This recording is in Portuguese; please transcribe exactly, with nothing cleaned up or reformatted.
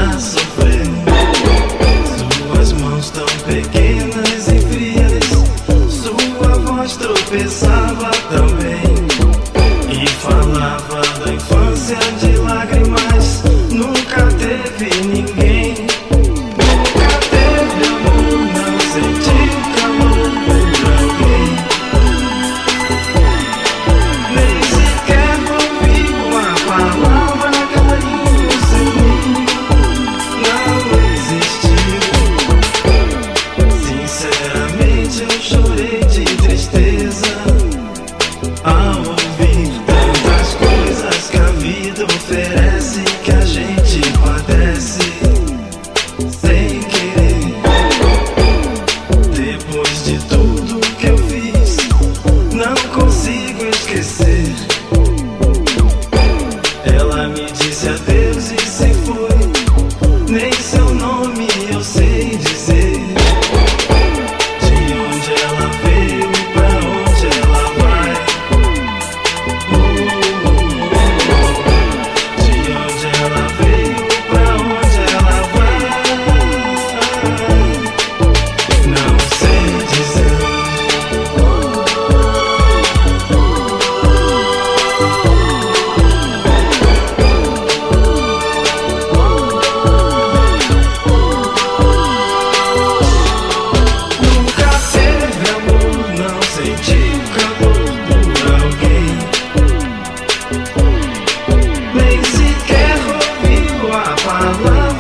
já sofreu. Suas mãos tão pequenas e frias, sua voz tropeçava também e falava da infância de lágrimas. Nunca teve ninguém, nunca teve amor, não sentiu calor por alguém, nem sequer ouviu a palavra carinho sem não existiu. Sinceramente eu chorei de tristeza ao ouvir tantas coisas que a vida oferece, que a gente padece sem querer. Depois de tudo que eu fiz, não consigo esquecer. Ela me disse adeus e se foi, nem seu nome eu sei dizer. De onde ela veio e pra onde ela vai. De onde ela veio e pra onde ela vai, não sei dizer. Nunca teve amor, não sentiu calor por alguém, nem sequer ouviu a palavra